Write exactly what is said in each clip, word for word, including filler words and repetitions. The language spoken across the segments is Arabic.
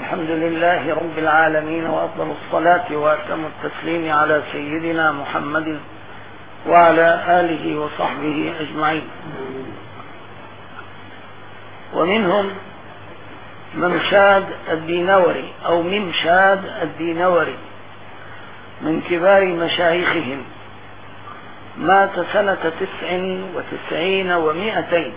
الحمد لله رب العالمين، وأفضل الصلاة وأتم التسليم على سيدنا محمد وعلى آله وصحبه أجمعين. ومنهم ممشاد الدينوري أو ممشاد الدينوري من كبار مشايخهم، مات سنة تسع وتسعين ومائتين.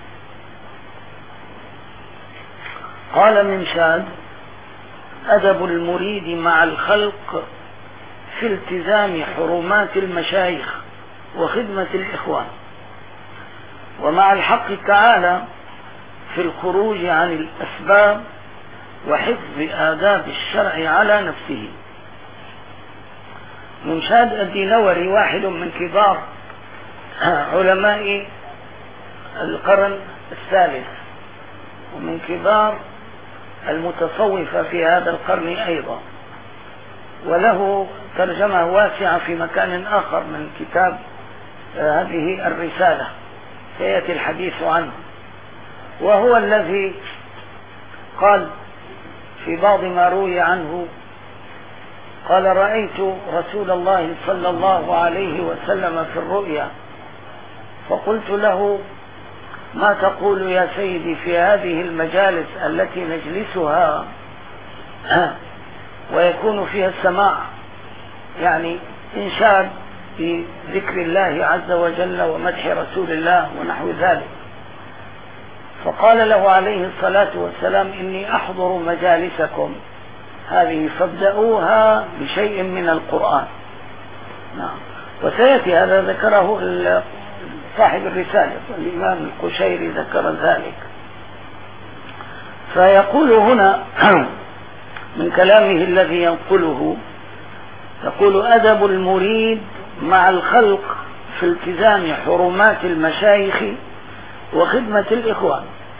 قال ممشاد: أدب المريد مع الخلق في التزام حرمات المشايخ وخدمة الإخوان، ومع الحق تعالى في الخروج عن الأسباب وحفظ آداب الشرع على نفسه. ممشاد الدينوري واحد من كبار علماء القرن الثالث، ومن كبار المتصوفة في هذا القرن أيضا، وله ترجمة واسعة في مكان آخر من كتاب هذه الرسالة سيأتي الحديث عنه. وهو الذي قال في بعض ما روي عنه، قال: رأيت رسول الله صلى الله عليه وسلم في الرؤيا، فقلت له: ما تقول يا سيدي في هذه المجالس التي نجلسها ويكون فيها السماع، يعني إنشاد بذكر الله عز وجل ومدح رسول الله ونحو ذلك؟ فقال له عليه الصلاة والسلام: إني أحضر مجالسكم هذه فابدأوها بشيء من القرآن. نعم. وسيأتي هذا، ذكره صاحب الرسالة الإمام القشيري ذكر ذلك. فيقول هنا من كلامه الذي ينقله، يقول: أدب المريد مع الخلق في التزام حرمات المشايخ وخدمة الإخوان.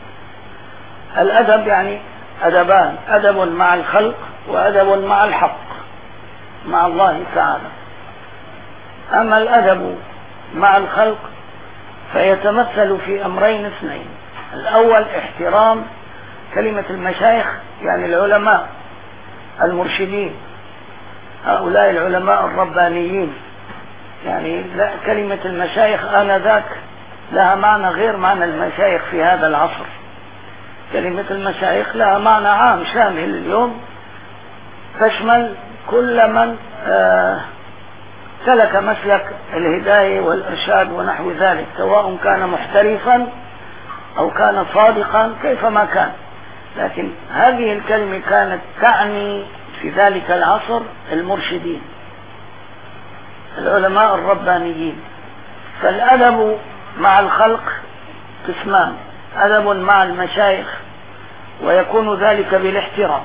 الأدب يعني أدبان: أدب مع الخلق وأدب مع الحق مع الله تعالى. أما الأدب مع الخلق فيتمثل في أمرين اثنين: الأول احترام كلمة المشايخ، يعني العلماء المرشدين، هؤلاء العلماء الربانيين. يعني لا، كلمة المشايخ آنذاك لها معنى غير معنى المشايخ في هذا العصر. كلمة المشايخ لها معنى عام شامل اليوم، تشمل كل من آه سلك مسلك الهداية والإرشاد ونحو ذلك، سواء كان محترفا أو كان صادقا كيفما كان. لكن هذه الكلمة كانت تعني في ذلك العصر المرشدين، العلماء الربانيين. فالأدب مع الخلق قسمان: أدب مع المشايخ ويكون ذلك بالاحترام،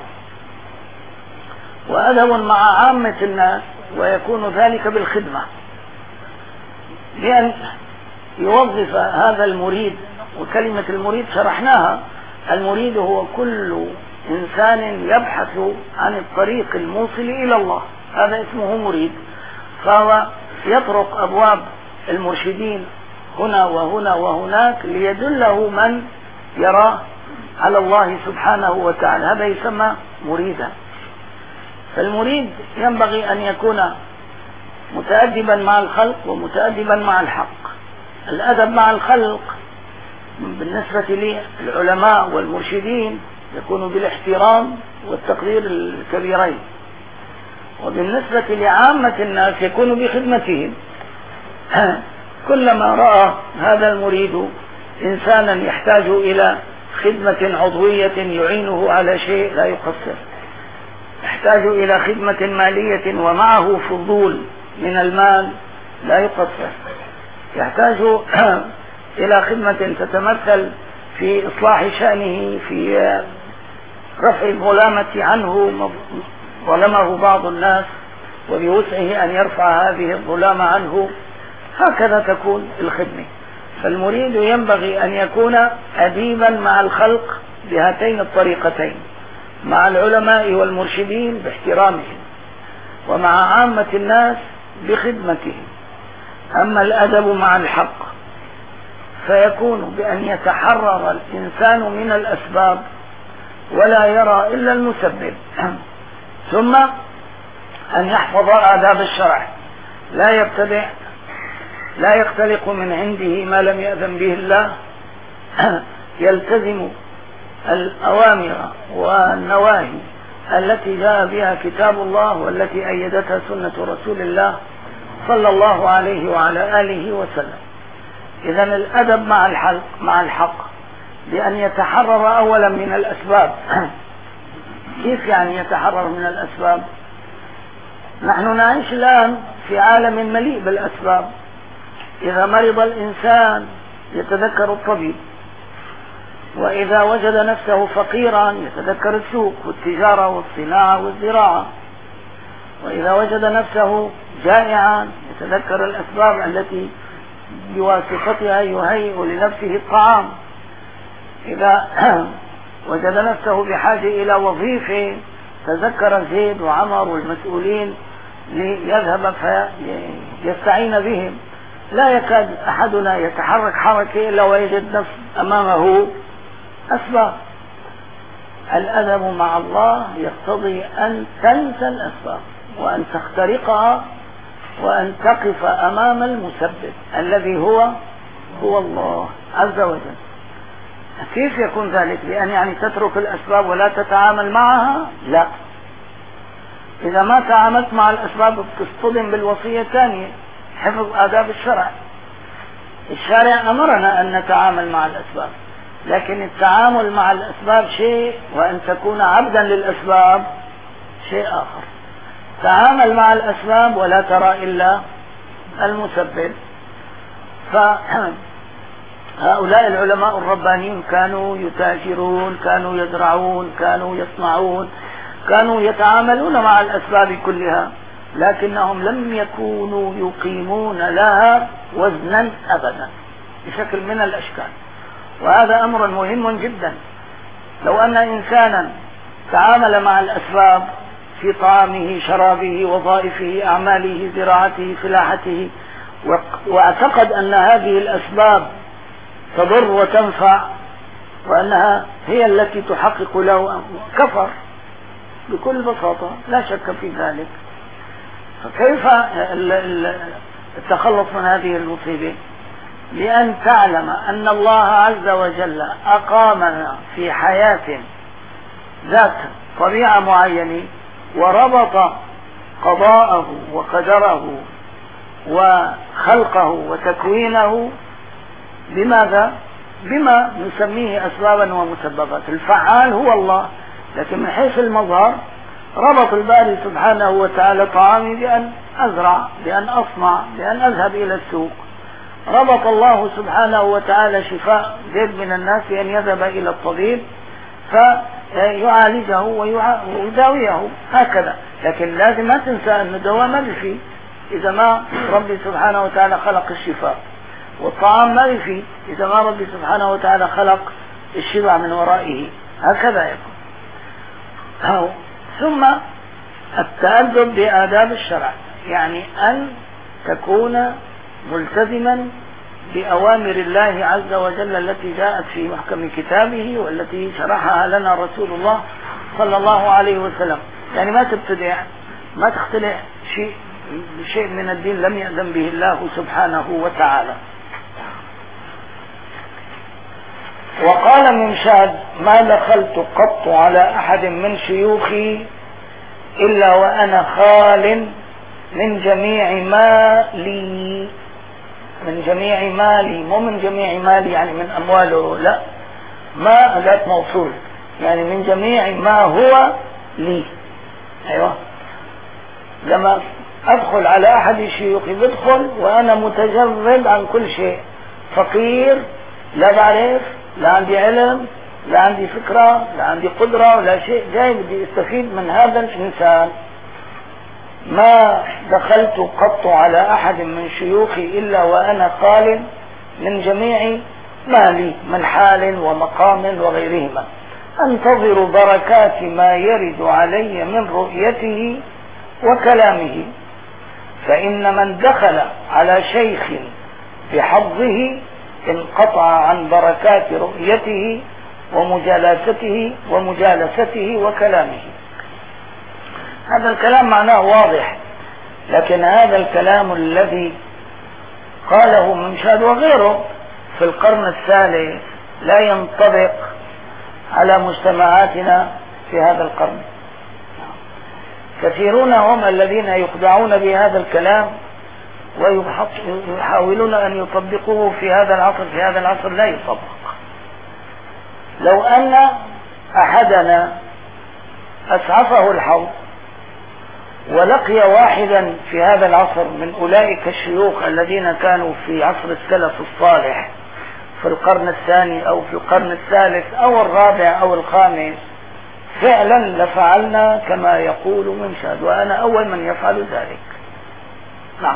وأدب مع عامة الناس ويكون ذلك بالخدمة، بأن يوظف هذا المريد. وكلمة المريد شرحناها: المريد هو كل إنسان يبحث عن الطريق الموصل إلى الله، هذا اسمه مريد. فهو يطرق أبواب المرشدين هنا وهنا وهناك ليدله من يراه على الله سبحانه وتعالى، هذا يسمى مريدا. فالمريد ينبغي أن يكون متأدبا مع الخلق ومتأدبا مع الحق. الأدب مع الخلق بالنسبة للعلماء والمرشدين يكون بالاحترام والتقدير الكبيرين، وبالنسبة لعامة الناس يكون بخدمتهم. كلما رأى هذا المريد إنسانا يحتاج إلى خدمة عضوية يعينه على شيء لا يقصر، يحتاج إلى خدمة مالية ومعه فضول من المال لا يقصر، يحتاج إلى خدمة تتمثل في إصلاح شأنه، في رفع الظلامة عنه، ظلمه بعض الناس وبوسعه أن يرفع هذه الظلامة عنه، هكذا تكون الخدمة. فالمريد ينبغي أن يكون أديبا مع الخلق بهاتين الطريقتين: مع العلماء والمرشدين باحترامهم، ومع عامة الناس بخدمتهم. أما الأدب مع الحق فيكون بأن يتحرر الإنسان من الأسباب ولا يرى إلا المسبب. ثم أن يحفظ آداب الشرع، لا يبتدع، لا يختلق من عنده ما لم يأذن به الله، يلتزم الأوامر والنواهي التي جاء بها كتاب الله والتي أيدتها سنة رسول الله صلى الله عليه وعلى آله وسلم. إذن الأدب مع الحق مع الحق بأن يتحرر أولا من الأسباب. كيف يعني يتحرر من الأسباب؟ نحن نعيش الآن في عالم مليء بالأسباب. إذا مرض الإنسان يتذكر الطبيب، وإذا وجد نفسه فقيرا يتذكر السوق والتجارة والصناعة والزراعة، وإذا وجد نفسه جائعا يتذكر الأسباب التي بواسطتها يهيئ لنفسه الطعام، إذا وجد نفسه بحاجة إلى وظيفة تذكر زيد وعمر والمسؤولين ليذهب فيستعين بهم. لا يكاد أحدنا يتحرك حركة إلا ويجد نفسه أمامه أسباب. الأدب مع الله يقتضي أن تنسى الأسباب وأن تخترقها وأن تقف أمام المسبب الذي هو هو الله عز وجل. كيف يكون ذلك؟ بأن يعني تترك الأسباب ولا تتعامل معها؟ لا. إذا ما تعاملت مع الأسباب بتصطدم بالوصية الثانية، حفظ آداب الشرع. الشارع أمرنا أن نتعامل مع الأسباب، لكن التعامل مع الأسباب شيء وأن تكون عبدا للأسباب شيء آخر. تعامل مع الأسباب ولا ترى إلا المسبب. فهؤلاء العلماء الربانيون كانوا يتاجرون، كانوا يزرعون، كانوا يصنعون، كانوا يتعاملون مع الأسباب كلها، لكنهم لم يكونوا يقيمون لها وزنا أبدا بشكل من الأشكال. وهذا أمر مهم جدا. لو أن إنسانا تعامل مع الأسباب في طعامه، شرابه، وظائفه، أعماله، زراعته، فلاحته، واعتقد أن هذه الأسباب تضر وتنفع وأنها هي التي تحقق له، كفر بكل بساطة، لا شك في ذلك. فكيف التخلص من هذه المصيبة؟ لأن تعلم أن الله عز وجل أقامنا في حياة ذات طبيعة معينة، وربط قضاءه وقدره وخلقه وتكوينه بماذا؟ بما نسميه أسبابا ومسببات. الفعال هو الله، لكن من حيث المظهر ربط الباري سبحانه وتعالى طعامي بأن أزرع، بأن أصنع، بأن أذهب إلى السوق. ربط الله سبحانه وتعالى شفاء زيد من الناس بأن يذهب إلى الطبيب فيعالجه ويداويه، هكذا. لكن لازم ما تنسى أن الدواء ما بفي إذا ما ربي سبحانه وتعالى خلق الشفاء، والطعام ما بفي إذا ما ربي سبحانه وتعالى خلق الشبع من ورائه، هكذا يكون. ثم التأدب بآداب الشرع، يعني أن تكون ملتزما بأوامر الله عز وجل التي جاءت في محكم كتابه والتي شرحها لنا رسول الله صلى الله عليه وسلم. يعني ما تبتدع، ما تخترع شيء شيء من الدين لم يأذن به الله سبحانه وتعالى. وقال منشاد: ما دخلت قط على أحد من شيوخي إلا وأنا خال من جميع مالي. من جميع مالي، مو من جميع مالي يعني من أمواله، لا، ما أداة موصول، يعني من جميع ما هو لي. أيوة، لما أدخل على أحد شيوخي بدخل وأنا متجرد عن كل شيء، فقير، لا بعرف، لا عندي علم، لا عندي فكرة، لا عندي قدرة ولا شيء، جاي بدي استفيد من هذا الإنسان. ما دخلت قط على أحد من شيوخي إلا وأنا قال من جميع مالي من حال ومقام وغيرهما، أنتظر بركات ما يرد علي من رؤيته وكلامه، فإن من دخل على شيخ بحظه انقطع عن بركات رؤيته ومجالسته ومجالسته وكلامه. هذا الكلام معناه واضح، لكن هذا الكلام الذي قاله منشاد وغيره في القرن الثالث لا ينطبق على مجتمعاتنا في هذا القرن. كثيرون هم الذين يخدعون بهذا الكلام ويحاولون أن يطبقوه في هذا العصر. في هذا العصر لا يطبق. لو أن أحدنا أسعفه الحوض ولقي واحدا في هذا العصر من أولئك الشيوخ الذين كانوا في عصر السلف الصالح في القرن الثاني أو في القرن الثالث أو الرابع أو الخامس، فعلا لفعلنا كما يقول منشاد، وأنا أول من يفعل ذلك. نعم،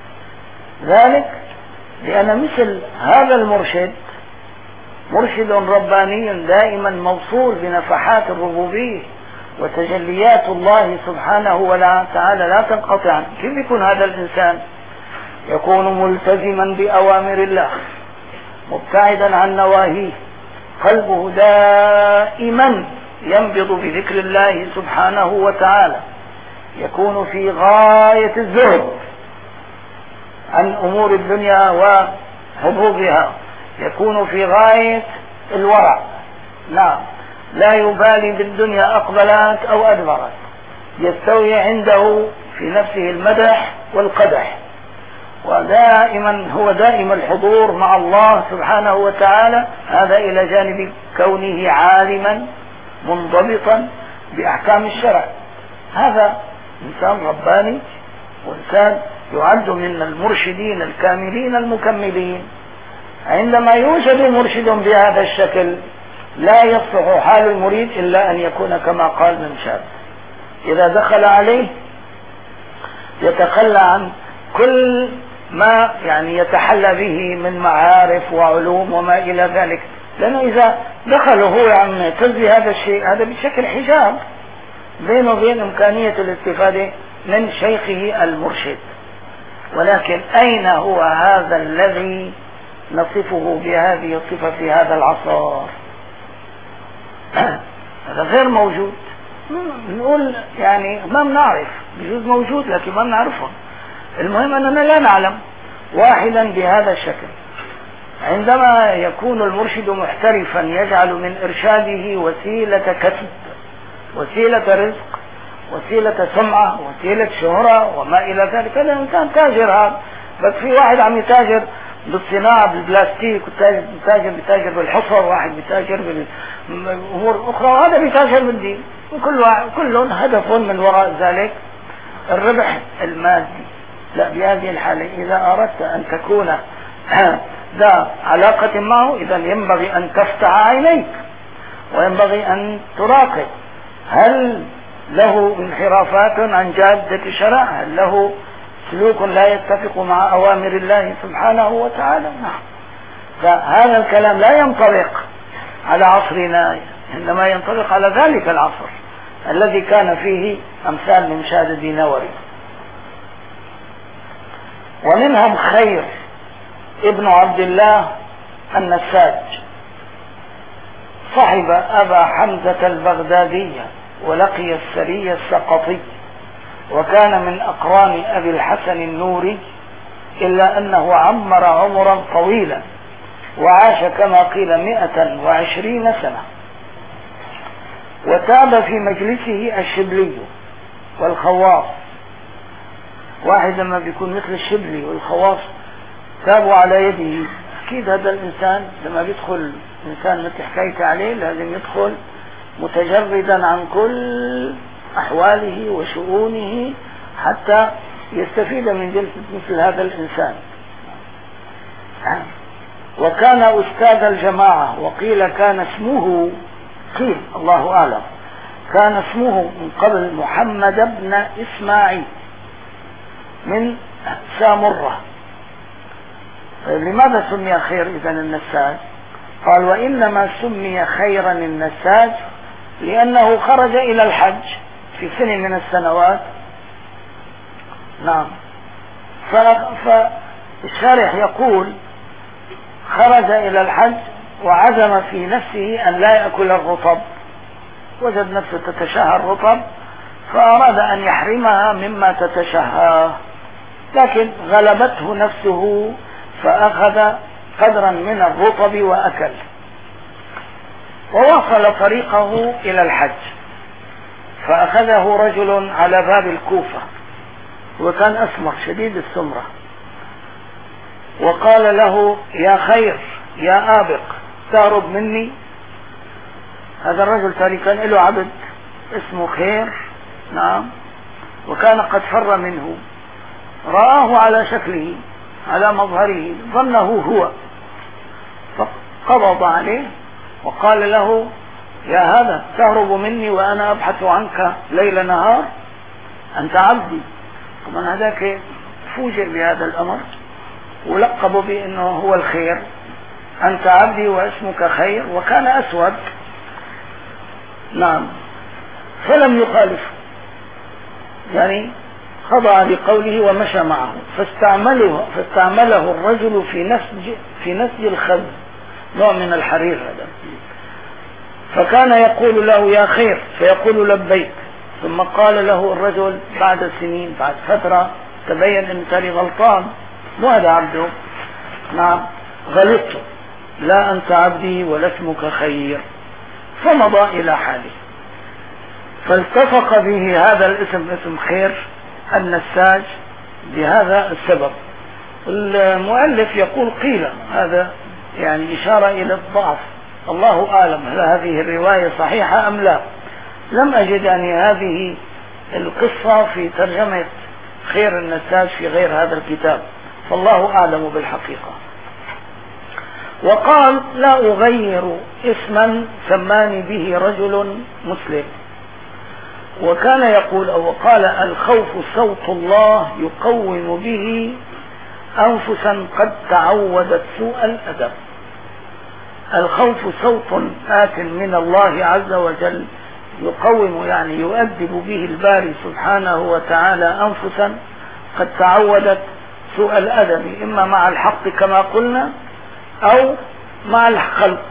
ذلك لأن مثل هذا المرشد مرشد رباني دائما موصول بنفحات الربوبية وتجليات الله سبحانه وتعالى لا تنقطع عنه. كيف يكون هذا الإنسان؟ يكون ملتزما بأوامر الله مبتعدا عن نواهيه، قلبه دائما ينبض بذكر الله سبحانه وتعالى، يكون في غاية الزهد عن أمور الدنيا وحبوبها، يكون في غاية الورع. نعم، لا يبالي بالدنيا أقبلت أو أدبرت، يستوي عنده في نفسه المدح والقدح، ودائما هو دائم الحضور مع الله سبحانه وتعالى. هذا إلى جانب كونه عالما منضبطا بأحكام الشرع. هذا إنسان رباني وإنسان يعد من المرشدين الكاملين المكملين. عندما يوجد مرشد بهذا الشكل لا يصلح حال المريد إلا أن يكون كما قال منشاد، إذا دخل عليه يتخلى عن كل ما يعني يتحلى به من معارف وعلوم وما إلى ذلك، لأنه إذا دخل هو يعني تلبي هذا الشيء، هذا بشكل حجاب بينه وبين إمكانية الاستفادة من شيخه المرشد. ولكن أين هو هذا الذي نصفه بهذه الصفة في هذا العصر؟ هذا غير موجود. نقول يعني ما بنعرف، بجوز موجود لكن ما بنعرفه. المهم أننا لا نعلم واحدا بهذا الشكل. عندما يكون المرشد محترفا يجعل من إرشاده وسيلة كسب، وسيلة رزق، وسيلة سمعة، وسيلة شهرة وما إلى ذلك. هذا إنسان تاجر. هذا بس في واحد عم يتاجر بالصناعة بالبلاستيك، وتاجر بتاجر بالحصر، واحد بتاجر بالأمور الأخرى، وهذا بتاجر بالدين، وكل كلهم هدف من وراء ذلك الربح المادي. لا، بهذه الحالة إذا أردت أن تكون ذا علاقة معه إذا ينبغي أن تفتح عينيك، وينبغي أن تراقب هل له انحرافات عن جادة الشرع، هل له سلوك لا يتفق مع أوامر الله سبحانه وتعالى. نعم، فهذا الكلام لا ينطبق على عصرنا، إنما ينطبق على ذلك العصر الذي كان فيه أمثال منشاد الدينوري. ومنهم خير ابن عبد الله النساج، صحب أبا حمزة البغدادي ولقي السري السقطي، وكان من أقران أبي الحسن النوري، إلا أنه عمر عمرا طويلا وعاش كما قيل مئة وعشرين سنة. وتاب في مجلسه الشبلي والخواص. واحد لما بيكون مثل الشبلي والخواص تابوا على يده، أكيد هذا الإنسان لما بيدخل إنسان مثل حكايته عليه لازم يدخل متجردا عن كل أحواله وشؤونه حتى يستفيد من جلسة مثل هذا الإنسان. وكان أستاذ الجماعة، وقيل كان اسمه، قيل الله أعلم، كان اسمه من قبل محمد بن إسماعيل من سامرة. طيب لماذا سمي خير إذن النساج؟ قال وإنما سمي خيرا النساج لأنه خرج إلى الحج في سنة من السنوات. نعم، فالشارح يقول خرج إلى الحج وعزم في نفسه أن لا يأكل الرطب، وجد نفسه تتشهى الرطب فأراد أن يحرمها مما تتشهى، لكن غلبته نفسه فأخذ قدرا من الرطب وأكل، وواصل طريقه إلى الحج. فأخذه رجل على باب الكوفة، وكان أسمر شديد السمرة، وقال له: يا خير يا آبق، تهرب مني؟ هذا الرجل تالي كان له عبد اسمه خير، نعم، وكان قد فر منه، رآه على شكله على مظهره ظنه هو، فقبض عليه وقال له: يا هذا تهرب مني وأنا أبحث عنك ليل نهار، أنت عبدي. طبعا هذاك فوجئ بهذا الأمر ولقبوا بأنه هو الخير، أنت عبدي واسمك خير، وكان أسود، نعم، فلم يخالف، يعني خضع لقوله ومشى معه. فاستعمله فاستعمله الرجل في نسج في نسج الخز، نوع من الحرير هذا، فكان يقول له: يا خير، فيقول: لبيك. ثم قال له الرجل بعد سنين، بعد فترة، تبين ان تالي غلطان، مو هذا عبده، نعم، غلطت، لا أنت عبدي ولا اسمك خير. فمضى إلى حاله. فالتصق به هذا الاسم، اسم خير النساج، بهذا السبب. المؤلف يقول: قيل هذا يعني إشارة إلى الضعف، الله أعلم هل هذه الرواية صحيحة أم لا. لم أجد أن هذه القصة في ترجمة خير النساج في غير هذا الكتاب، فالله أعلم بالحقيقة. وقال: لا أغير اسما سماني به رجل مسلم. وكان يقول أو قال: الخوف صوت الله يقوم به أنفسا قد تعودت سوء الأدب. الخوف صوت آت من الله عز وجل يقوم، يعني يؤدب به الباري سبحانه وتعالى أنفسا قد تعودت سوء الأدب، إما مع الحق كما قلنا أو مع الخلق.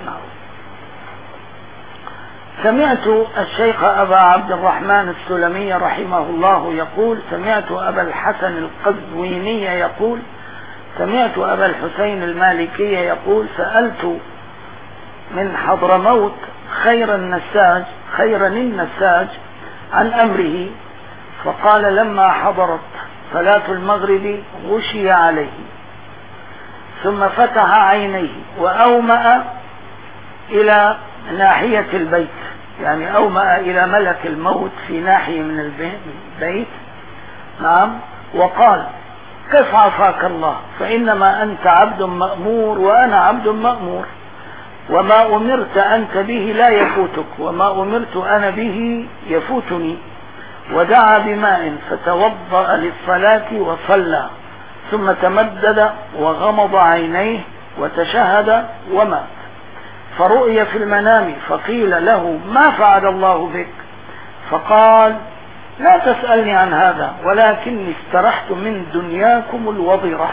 سمعت الشيخ أبا عبد الرحمن السلمي رحمه الله يقول: سمعت أبا الحسن القزويني يقول: سمعت أبا الحسين المالكي يقول: سألت من حضرموت خير النساج خيرا النساج عن أمره، فقال: لما حضرت صلاة المغرب غشي عليه، ثم فتح عينيه وأومأ إلى ناحية البيت، يعني أومأ إلى ملك الموت في ناحية من البيت، نعم، وقال: كيف عصاك الله؟ فإنما أنت عبد مأمور وأنا عبد مأمور، وما أمرت أنت به لا يفوتك، وما أمرت أنا به يفوتني. ودعا بماء فتوضأ للصلاة وصلى، ثم تمدد وغمض عينيه وتشهد ومات. فرؤي في المنام فقيل له: ما فعل الله بك؟ فقال: لا تسألني عن هذا، ولكني استرحت من دنياكم الوضرة.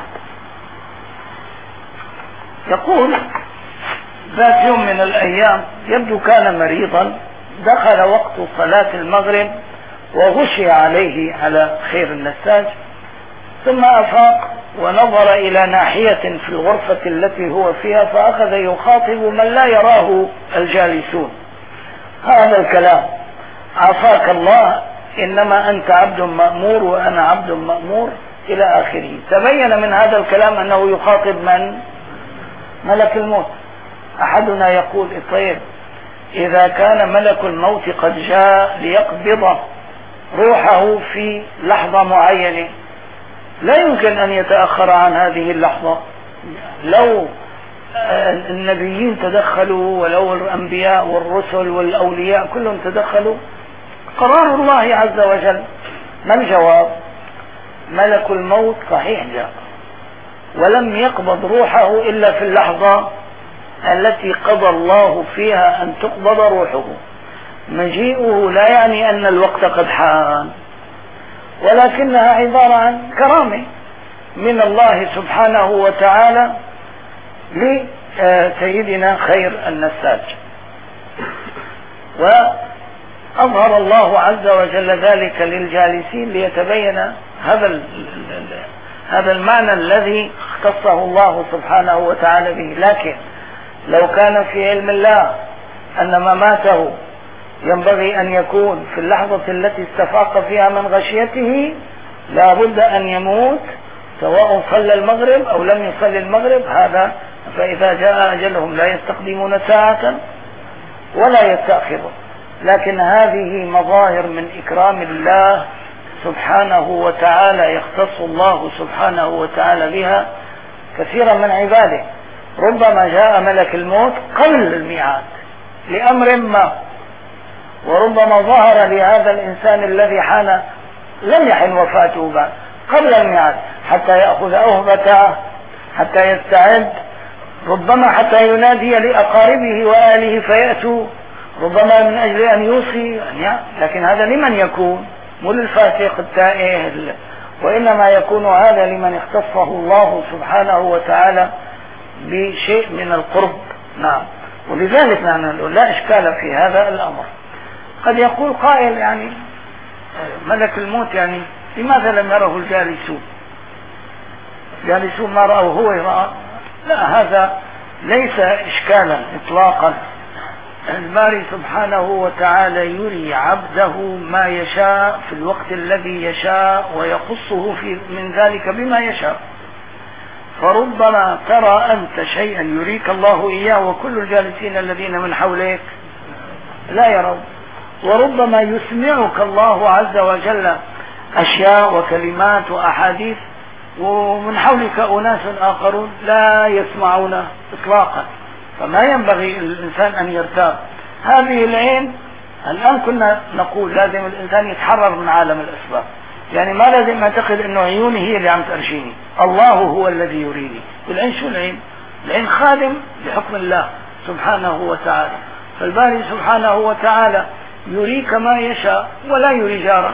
يقول: ذات يوم من الأيام، يبدو كان مريضا، دخل وقت صلاة المغرب وغشي عليه على خير النساج، ثم أفاق ونظر إلى ناحية في الغرفة التي هو فيها، فأخذ يخاطب من لا يراه الجالسون هذا الكلام: عافاك الله، إنما أنت عبد مأمور وأنا عبد مأمور، إلى آخره. تبين من هذا الكلام أنه يخاطب من؟ ملك الموت. أحدنا يقول: طيب، إذا كان ملك الموت قد جاء ليقبض روحه في لحظة معينة، لا يمكن أن يتأخر عن هذه اللحظة. لو النبيين تدخلوا، ولو الأنبياء والرسل والأولياء كلهم تدخلوا، قرار الله عز وجل. ما الجواب؟ ملك الموت صحيح جاء، ولم يقبض روحه إلا في اللحظة التي قضى الله فيها أن تقبض روحه. مجيئه لا يعني أن الوقت قد حان، ولكنها عبارة عن كرامة من الله سبحانه وتعالى سيدنا خير النساج. وأظهر الله عز وجل ذلك للجالسين ليتبين هذا هذا المعنى الذي اختصه الله سبحانه وتعالى به. لكن لو كان في علم الله أن مماته ينبغي أن يكون في اللحظة التي استفاق فيها من غشيته لا بد أن يموت سواء صلى المغرب أو لم يصلي المغرب، هذا فإذا جاء أجلهم لا يستقدمون ساعة ولا يستأخرون. لكن هذه مظاهر من إكرام الله سبحانه وتعالى يختص الله سبحانه وتعالى بها كثيرا من عباده. ربما جاء ملك الموت قبل الميعاد لأمر ما، وربما ظهر لهذا الإنسان الذي حان لم يحن وفاته بعد قبل الميعاد حتى يأخذ أهبته حتى يستعد، ربما حتى ينادي لأقاربه وآله فيأتوا، ربما من أجل أن يوصي. لكن هذا لمن يكون؟ مو للفاسق التائه، وإنما يكون هذا لمن اختصه الله سبحانه وتعالى بشيء من القرب. نعم. ولذلك نحن لا إشكال في هذا الأمر. قد يقول قائل يعني ملك الموت يعني لماذا لم يره الجالسون؟ جالسون ما رأوا هو يرى؟ لا، هذا ليس إشكالا إطلاقا. الباري سبحانه وتعالى يري عبده ما يشاء في الوقت الذي يشاء ويخصه في من ذلك بما يشاء. فربما ترى أنت شيئا يريك الله إياه وكل الجالسين الذين من حولك لا يرون، وربما يسمعك الله عز وجل أشياء وكلمات وأحاديث ومن حولك أناس آخرون لا يسمعون إطلاقا. فما ينبغي الإنسان أن يرتاب. هذه العين الآن كنا نقول لازم الإنسان يتحرر من عالم الأسباب، يعني ما لازم نعتقد أنه عيوني هي اللي عم ترشيني، الله هو الذي يريني. والعين شو العين؟ العين خادم لحكم الله سبحانه وتعالى. فالباري سبحانه وتعالى يريك ما يشاء ولا يري جارك.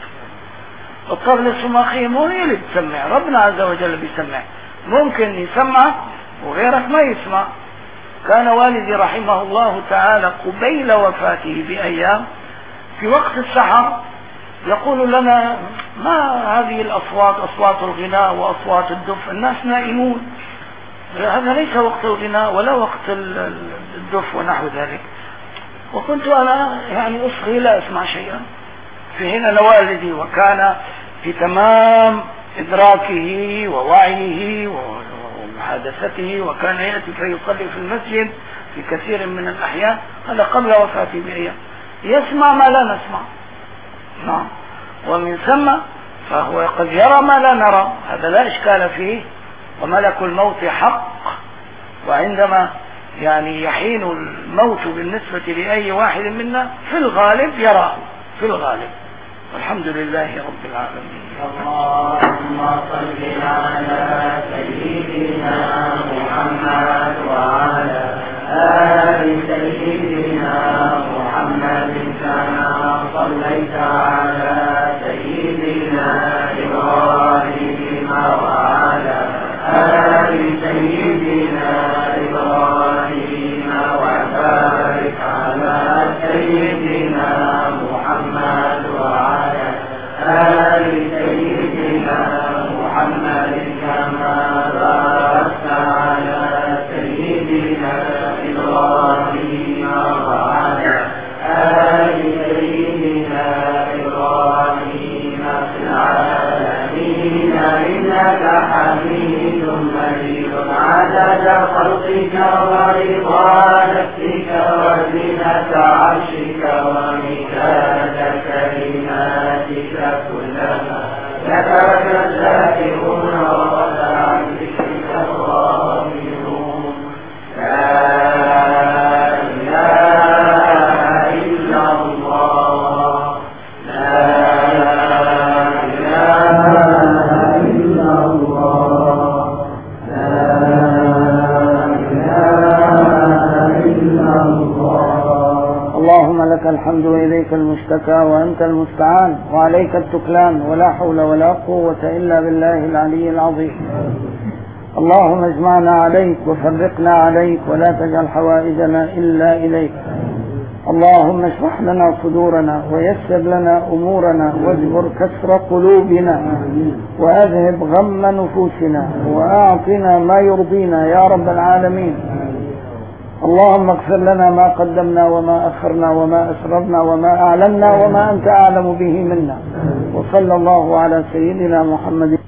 الطفل الصماخي مو هي اللي بتسمع، ربنا عز وجل بيسمع. ممكن يسمع وغيرك ما يسمع. كان والدي رحمه الله تعالى قبيل وفاته بأيام في وقت السحر يقول لنا ما هذه الأصوات، أصوات الغناء وأصوات الدف، الناس نائمون، هذا ليس وقت الغناء ولا وقت الدف ونحو ذلك. وكنت أنا يعني أصغي لا أسمع شيئا. في هنا والدي وكان في تمام إدراكه ووعيه ومحادثته، وكان يأتي فيصلي في المسجد في كثير من الأحيان، هذا قبل وفاته بأيام، يسمع ما لا نسمع. نعم. ومن ثم فهو قد يرى ما لا نرى، هذا لا إشكال فيه. وملك الموت حق، وعندما يعني يحين الموت بالنسبة لأي واحد منا في الغالب يراه في الغالب. والحمد لله رب العالمين. اللهم صل على سيدنا محمد وعلى آل سيدنا محمد كما صليت على سيدنا إبراهيم وعلى آل سيدنا إبراهيم وبارك على سيدنا محمد وعلى آل سيدنا محمد كما باركت على سيدنا إبراهيم وعلى آل سيدنا إبراهيم في العالمين إنك حميد مجيد. عدد خلقك ورضا نفسك وزنة عرشك ومداد كلماتك كلما ذكرك الذاكرون وغدا عن ذكرك الغافلون. لا إله إلا الله، لا إله إلا الله، لا إله إلا الله. اللهم لك الحمد وإليك المشتكى وأنت المستعان وعليك التكلان، ولا حول ولا قوة إلا بالله العلي العظيم. اللهم اجمعنا عليك وفرقنا عليك ولا تجعل حوائجنا إلا إليك. اللهم اشرح لنا صدورنا ويسر لنا أمورنا واجبر كسر قلوبنا وأذهب غم نفوسنا وأعطنا ما يرضينا يا رب العالمين. اللهم اغفر لنا ما قدمنا وما أخرنا وما أسررنا وما أعلنا وما أنت أعلم به منا. وصلى الله على سيدنا محمد.